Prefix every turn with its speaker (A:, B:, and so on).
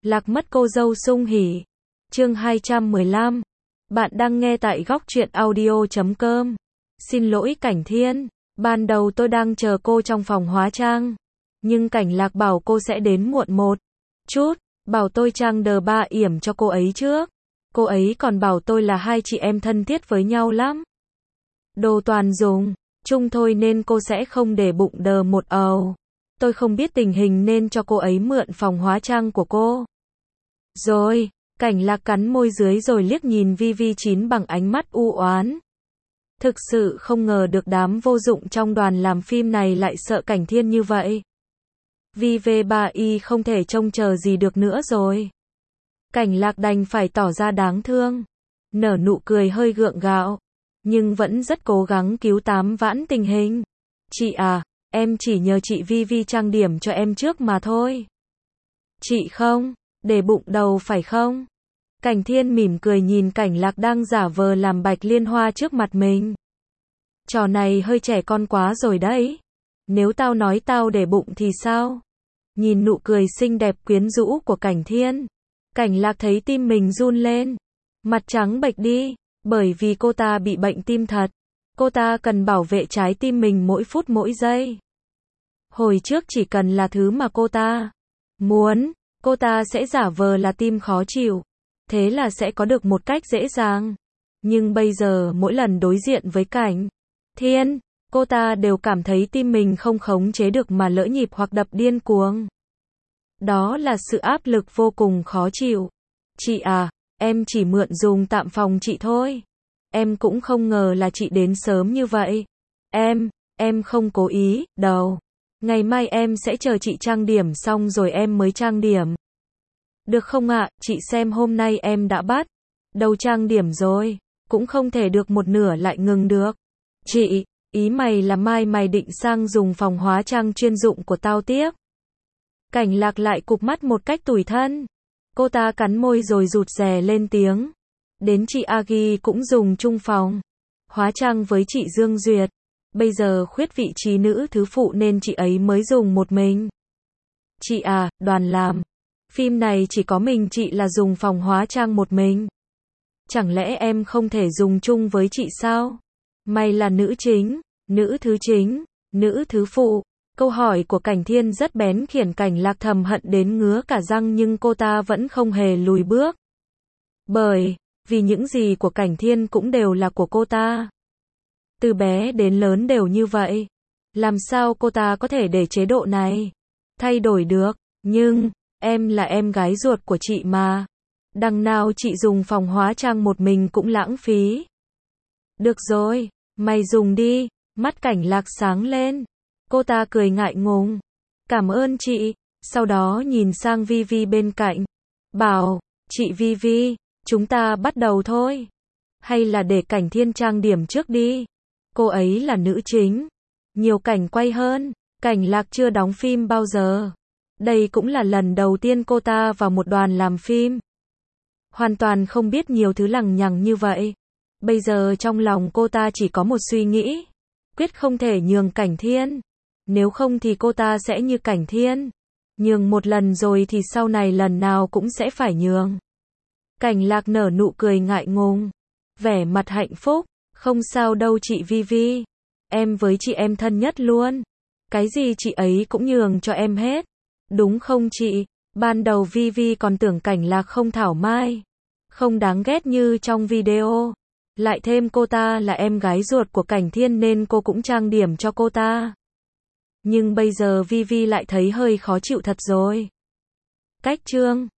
A: Lạc mất cô dâu sung hỉ. Chương 215. Bạn đang nghe tại góc truyện audio.com. Xin lỗi Cảnh Thiên, ban đầu tôi đang chờ cô trong phòng hóa trang, nhưng Cảnh Lạc bảo cô sẽ đến muộn một chút, bảo tôi trang đờ ba yểm cho cô ấy trước. Cô ấy còn bảo tôi là hai chị em thân thiết với nhau lắm. Đồ toàn dùng chung thôi nên cô sẽ không để bụng đờ một ầu. Tôi không biết tình hình nên cho cô ấy mượn phòng hóa trang của cô. Rồi, Cảnh Lạc cắn môi dưới rồi liếc nhìn VV9 bằng ánh mắt u oán. Thực sự không ngờ được đám vô dụng trong đoàn làm phim này lại sợ Cảnh Thiên như vậy. VV3Y không thể trông chờ gì được nữa rồi. Cảnh Lạc đành phải tỏ ra đáng thương, nở nụ cười hơi gượng gạo, nhưng vẫn rất cố gắng cứu tám vãn tình hình. Chị à, em chỉ nhờ chị VV trang điểm cho em trước mà thôi. Chị không để bụng đầu phải không? Cảnh Thiên mỉm cười nhìn Cảnh Lạc đang giả vờ làm Bạch Liên Hoa trước mặt mình. Trò này hơi trẻ con quá rồi đấy. Nếu tao nói tao để bụng thì sao? Nhìn nụ cười xinh đẹp quyến rũ của Cảnh Thiên, Cảnh Lạc thấy tim mình run lên. Mặt trắng bệch đi, bởi vì cô ta bị bệnh tim thật. Cô ta cần bảo vệ trái tim mình mỗi phút mỗi giây. Hồi trước chỉ cần là thứ mà cô ta muốn, cô ta sẽ giả vờ là tim khó chịu. Thế là sẽ có được một cách dễ dàng. Nhưng bây giờ mỗi lần đối diện với Cảnh Thiên, cô ta đều cảm thấy tim mình không khống chế được mà lỡ nhịp hoặc đập điên cuồng. Đó là sự áp lực vô cùng khó chịu. Chị à, em chỉ mượn dùng tạm phòng chị thôi. Em cũng không ngờ là chị đến sớm như vậy. Em không cố ý, đâu. Ngày mai em sẽ chờ chị trang điểm xong rồi em mới trang điểm. Được không ạ, chị xem hôm nay em đã bắt đầu trang điểm rồi, cũng không thể được một nửa lại ngừng được. Chị, ý mày là mai mày định sang dùng phòng hóa trang chuyên dụng của tao tiếp? Cảnh Lạc lại cụp mắt một cách tủi thân. Cô ta cắn môi rồi rụt rè lên tiếng. Đến chị Agi cũng dùng chung phòng hóa trang với chị Dương Duyệt. Bây giờ khuyết vị trí nữ thứ phụ nên chị ấy mới dùng một mình. Chị à, đoàn làm phim này chỉ có mình chị là dùng phòng hóa trang một mình. Chẳng lẽ em không thể dùng chung với chị sao? Mày là nữ chính, nữ thứ chính, nữ thứ phụ. Câu hỏi của Cảnh Thiên rất bén khiến Cảnh Lạc thầm hận đến ngứa cả răng nhưng cô ta vẫn không hề lùi bước. Bởi vì những gì của Cảnh Thiên cũng đều là của cô ta. Từ bé đến lớn đều như vậy. Làm sao cô ta có thể để chế độ này thay đổi được? Nhưng em là em gái ruột của chị mà. Đằng nào chị dùng phòng hóa trang một mình cũng lãng phí. Được rồi, mày dùng đi. Mắt Cảnh Lạc sáng lên. Cô ta cười ngại ngùng. Cảm ơn chị. Sau đó nhìn sang VV bên cạnh. Bảo, chị VV, chúng ta bắt đầu thôi. Hay là để Cảnh Thiên trang điểm trước đi. Cô ấy là nữ chính. Nhiều cảnh quay hơn. Cảnh Lạc chưa đóng phim bao giờ. Đây cũng là lần đầu tiên cô ta vào một đoàn làm phim. Hoàn toàn không biết nhiều thứ lằng nhằng như vậy. Bây giờ trong lòng cô ta chỉ có một suy nghĩ. Quyết không thể nhường Cảnh Thiên. Nếu không thì cô ta sẽ như Cảnh Thiên. Nhường một lần rồi thì sau này lần nào cũng sẽ phải nhường. Cảnh Lạc nở nụ cười ngại ngùng. Vẻ mặt hạnh phúc. Không sao đâu chị VV. Em với chị em thân nhất luôn. Cái gì chị ấy cũng nhường cho em hết. Đúng không chị? Ban đầu VV còn tưởng Cảnh Lạc không thảo mai, không đáng ghét như trong video. Lại thêm cô ta là em gái ruột của Cảnh Thiên nên cô cũng trang điểm cho cô ta. Nhưng bây giờ VV lại thấy hơi khó chịu thật rồi. Cách chương